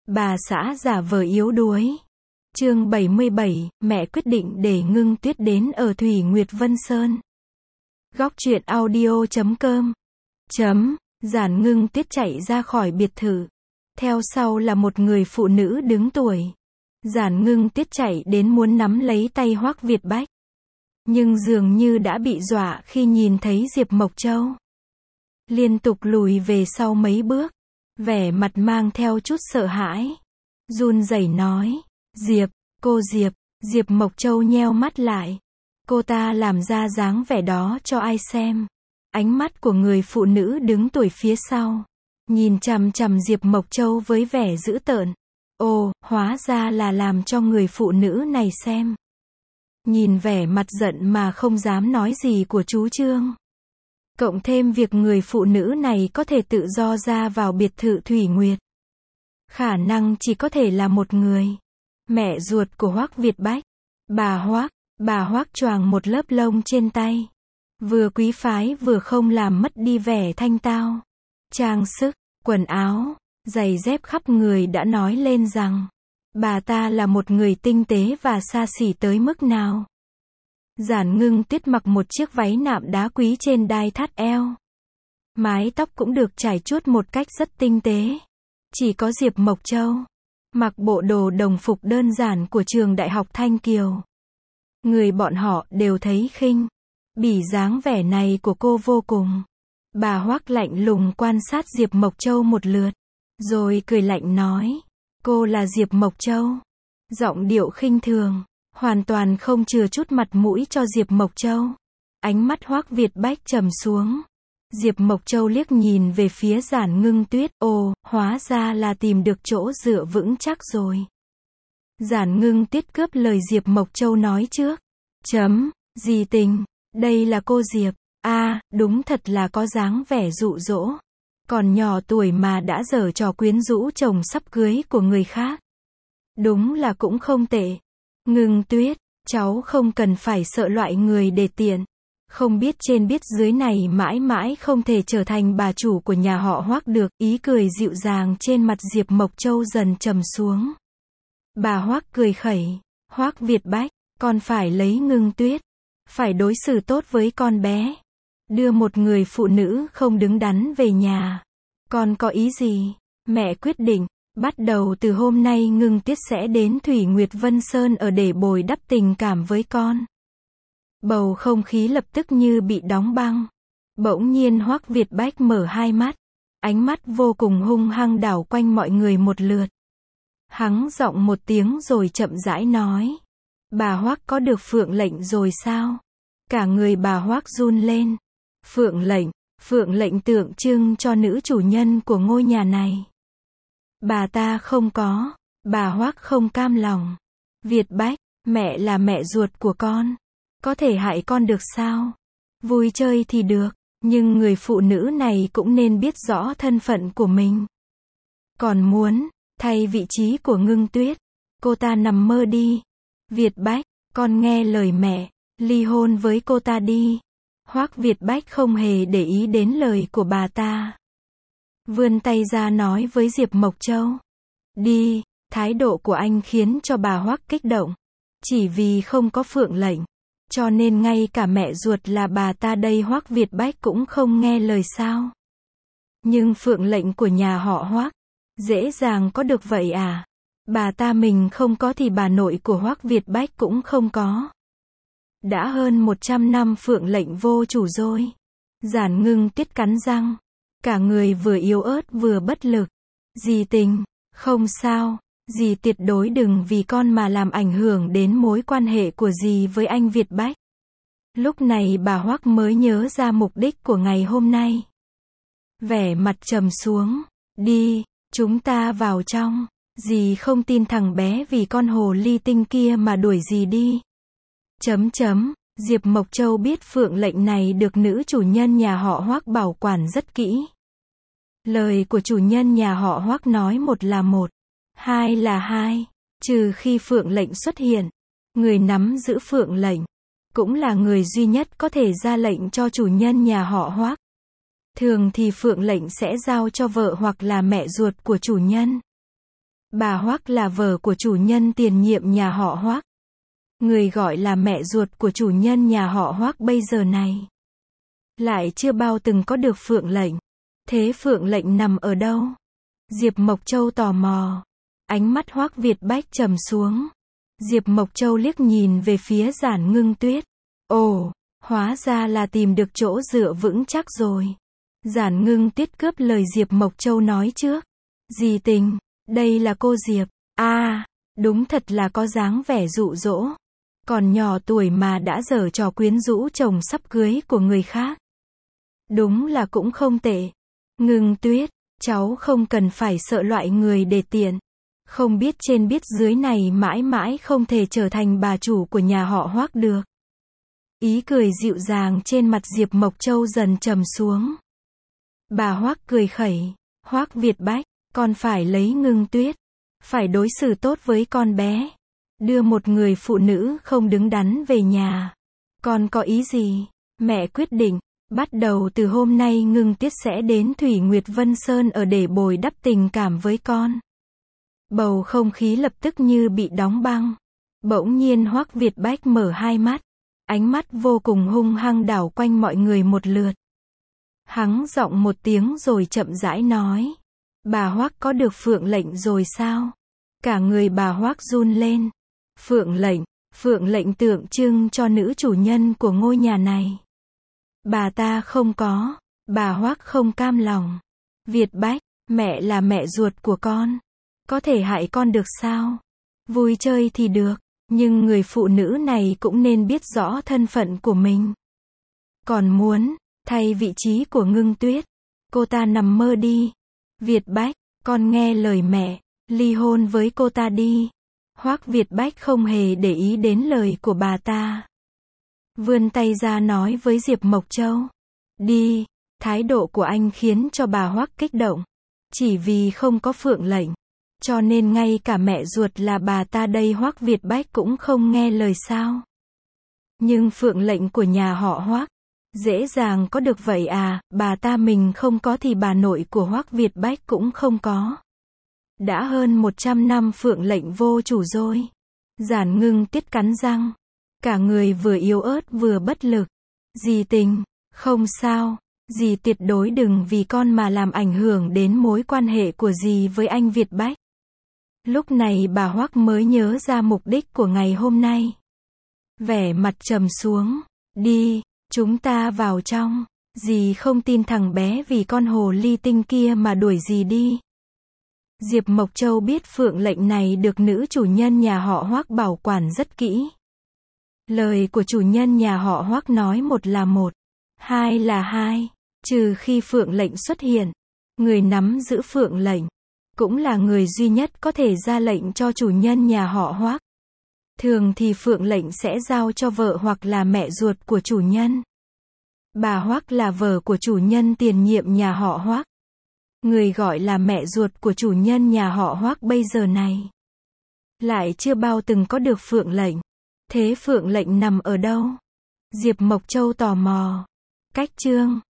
Bà xã giả vờ yếu đuối. Chương 77, mẹ quyết định để Ngưng Tuyết đến ở Thủy Nguyệt Vân Sơn. Góc truyện audio.com. Giản Ngưng Tuyết chạy ra khỏi biệt thự. Theo sau là một người phụ nữ đứng tuổi. Giản Ngưng Tuyết chạy đến muốn nắm lấy tay Hoắc Việt Bách. Nhưng dường như đã bị dọa khi nhìn thấy Diệp Mộc Châu. Liên tục lùi về sau mấy bước. Vẻ mặt mang theo chút sợ hãi. Run rẩy nói. Diệp, cô Diệp. Diệp Mộc Châu nheo mắt lại. Cô ta làm ra dáng vẻ đó cho ai xem. Ánh mắt của người phụ nữ đứng tuổi phía sau. Nhìn chằm chằm Diệp Mộc Châu với vẻ dữ tợn. Ồ, hóa ra là làm cho người phụ nữ này xem. Nhìn vẻ mặt giận mà không dám nói gì của chú Trương. Cộng thêm việc người phụ nữ này có thể tự do ra vào biệt thự Thủy Nguyệt. Khả năng chỉ có thể là một người. Mẹ ruột của Hoắc Việt Bách. Bà Hoắc choàng một lớp lông trên tay. Vừa quý phái vừa không làm mất đi vẻ thanh tao. Trang sức, quần áo, giày dép khắp người đã nói lên rằng bà ta là một người tinh tế và xa xỉ tới mức nào. Giản Ngưng Tuyết mặc một chiếc váy nạm đá quý trên đai thắt eo. Mái tóc cũng được trải chuốt một cách rất tinh tế. Chỉ có Diệp Mộc Châu mặc bộ đồ đồng phục đơn giản của trường Đại học Thanh Kiều. Người bọn họ đều thấy khinh bỉ dáng vẻ này của cô vô cùng. Bà Hoắc lạnh lùng quan sát Diệp Mộc Châu một lượt, rồi cười lạnh nói, cô là Diệp Mộc Châu. Giọng điệu khinh thường, hoàn toàn không chừa chút mặt mũi cho Diệp Mộc Châu. Ánh mắt Hoắc Việt Bách trầm xuống. Diệp Mộc Châu liếc nhìn về phía Giản Ngưng Tuyết, ồ, hóa ra là tìm được chỗ dựa vững chắc rồi. Giản Ngưng Tuyết cướp lời Diệp Mộc Châu nói trước. Gì tình, đây là cô Diệp, đúng thật là có dáng vẻ dụ dỗ. Còn nhỏ tuổi mà đã giở trò quyến rũ chồng sắp cưới của người khác. Đúng là cũng không tệ. Ngưng Tuyết, cháu không cần phải sợ loại người đề tiện. Không biết trên biết dưới này mãi mãi không thể trở thành bà chủ của nhà họ Hoắc được. Ý cười dịu dàng trên mặt Diệp Mộc Châu dần trầm xuống. Bà Hoắc cười khẩy, Hoắc Việt Bách, con phải lấy Ngưng Tuyết. Phải đối xử tốt với con bé. Đưa một người phụ nữ không đứng đắn về nhà. Con có ý gì? Mẹ quyết định, bắt đầu từ hôm nay Ngưng Tuyết sẽ đến Thủy Nguyệt Vân Sơn ở để bồi đắp tình cảm với con. Bầu không khí lập tức như bị đóng băng. Bỗng nhiên Hoắc Việt Bách mở hai mắt. Ánh mắt vô cùng hung hăng đảo quanh mọi người một lượt. Hắng giọng một tiếng rồi chậm rãi nói. Bà Hoắc có được phượng lệnh rồi sao? Cả người bà Hoắc run lên. Phượng lệnh tượng trưng cho nữ chủ nhân của ngôi nhà này. Bà ta không có. Bà Hoắc không cam lòng. Việt Bách, mẹ là mẹ ruột của con. Có thể hại con được sao? Vui chơi thì được, nhưng người phụ nữ này cũng nên biết rõ thân phận của mình. Còn muốn thay vị trí của Ngưng Tuyết, cô ta nằm mơ đi. Việt Bách, con nghe lời mẹ, ly hôn với cô ta đi. Hoắc Việt Bách không hề để ý đến lời của bà ta. Vươn tay ra nói với Diệp Mộc Châu. Đi, thái độ của anh khiến cho bà Hoắc kích động. Chỉ vì không có phượng lệnh, cho nên ngay cả mẹ ruột là bà ta đây Hoắc Việt Bách cũng không nghe lời sao. Nhưng phượng lệnh của nhà họ Hoắc, dễ dàng có được vậy à? Bà ta mình không có thì bà nội của Hoắc Việt Bách cũng không có. Đã hơn 100 năm phượng lệnh vô chủ rồi. Giản Ngưng Tuyết cắn răng. Cả người vừa yếu ớt vừa bất lực. Dì tình, không sao. Dì tuyệt đối đừng vì con mà làm ảnh hưởng đến mối quan hệ của dì với anh Việt Bách. Lúc này bà Hoắc mới nhớ ra mục đích của ngày hôm nay. Vẻ mặt trầm xuống. Đi, chúng ta vào trong. Dì không tin thằng bé vì con hồ ly tinh kia mà đuổi dì đi. Diệp Mộc Châu biết phượng lệnh này được nữ chủ nhân nhà họ Hoắc bảo quản rất kỹ. Lời của chủ nhân nhà họ Hoắc nói một là một, hai là hai, trừ khi phượng lệnh xuất hiện. Người nắm giữ phượng lệnh cũng là người duy nhất có thể ra lệnh cho chủ nhân nhà họ Hoắc. Thường thì phượng lệnh sẽ giao cho vợ hoặc là mẹ ruột của chủ nhân. Bà Hoắc là vợ của chủ nhân tiền nhiệm nhà họ Hoắc. Người gọi là mẹ ruột của chủ nhân nhà họ Hoắc bây giờ này. Lại chưa bao từng có được phượng lệnh. Thế phượng lệnh nằm ở đâu? Diệp Mộc Châu tò mò. Ánh mắt Hoắc Việt Bách trầm xuống. Diệp Mộc Châu liếc nhìn về phía Giản Ngưng Tuyết. Ồ, hóa ra là tìm được chỗ dựa vững chắc rồi. Giản Ngưng Tuyết cướp lời Diệp Mộc Châu nói trước. Dì Tình, đây là cô Diệp. À, đúng thật là có dáng vẻ dụ dỗ. Còn nhỏ tuổi mà đã giở trò quyến rũ chồng sắp cưới của người khác. Đúng là cũng không tệ. Ngưng Tuyết, cháu không cần phải sợ loại người đề tiện. Không biết trên biết dưới này mãi mãi không thể trở thành bà chủ của nhà họ Hoắc được. Ý cười dịu dàng trên mặt Diệp Mộc Châu dần trầm xuống. Bà Hoắc cười khẩy. Hoắc Việt Bách, con phải lấy Ngưng Tuyết. Phải đối xử tốt với con bé. Đưa một người phụ nữ không đứng đắn về nhà. Con có ý gì? Mẹ quyết định. Bắt đầu từ hôm nay Ngưng Tuyết sẽ đến Thủy Nguyệt Vân Sơn ở để bồi đắp tình cảm với con. Bầu không khí lập tức như bị đóng băng. Bỗng nhiên Hoắc Việt Bách mở hai mắt. Ánh mắt vô cùng hung hăng đảo quanh mọi người một lượt. Hắng giọng một tiếng rồi chậm rãi nói. Bà Hoắc có được phượng lệnh rồi sao? Cả người bà Hoắc run lên. Phượng lệnh tượng trưng cho nữ chủ nhân của ngôi nhà này. Bà ta không có. Bà Hoắc không cam lòng. Việt Bách, mẹ là mẹ ruột của con. Có thể hại con được sao? Vui chơi thì được. Nhưng người phụ nữ này cũng nên biết rõ thân phận của mình. Còn muốn thay vị trí của Ngưng Tuyết, cô ta nằm mơ đi. Việt Bách, con nghe lời mẹ, ly hôn với cô ta đi. Hoắc Việt Bách không hề để ý đến lời của bà ta. Vươn tay ra nói với Diệp Mộc Châu. Đi. Thái độ của anh khiến cho bà Hoắc kích động. Chỉ vì không có phượng lệnh. Cho nên ngay cả mẹ ruột là bà ta đây Hoắc Việt Bách cũng không nghe lời sao. Nhưng phượng lệnh của nhà họ Hoắc dễ dàng có được vậy à, bà ta mình không có thì bà nội của Hoắc Việt Bách cũng không có. Đã hơn 100 năm phượng lệnh vô chủ rồi. Giản Ngưng Tuyết cắn răng. Cả người vừa yếu ớt vừa bất lực. Dì Tình, không sao, dì tuyệt đối đừng vì con mà làm ảnh hưởng đến mối quan hệ của dì với anh Việt Bách. Lúc này bà Hoắc mới nhớ ra mục đích của ngày hôm nay. Vẻ mặt trầm xuống. Đi, chúng ta vào trong. Dì không tin thằng bé vì con hồ ly tinh kia mà đuổi dì đi. Diệp Mộc Châu biết phượng lệnh này được nữ chủ nhân nhà họ Hoắc bảo quản rất kỹ. Lời của chủ nhân nhà họ Hoắc nói một là một, hai là hai. Trừ khi phượng lệnh xuất hiện, người nắm giữ phượng lệnh cũng là người duy nhất có thể ra lệnh cho chủ nhân nhà họ Hoắc. Thường thì phượng lệnh sẽ giao cho vợ hoặc là mẹ ruột của chủ nhân. Bà Hoắc là vợ của chủ nhân tiền nhiệm nhà họ Hoắc. Người gọi là mẹ ruột của chủ nhân nhà họ Hoắc bây giờ này. Lại chưa bao từng có được phượng lệnh. Thế phượng lệnh nằm ở đâu? Diệp Mộc Châu tò mò. Cách chương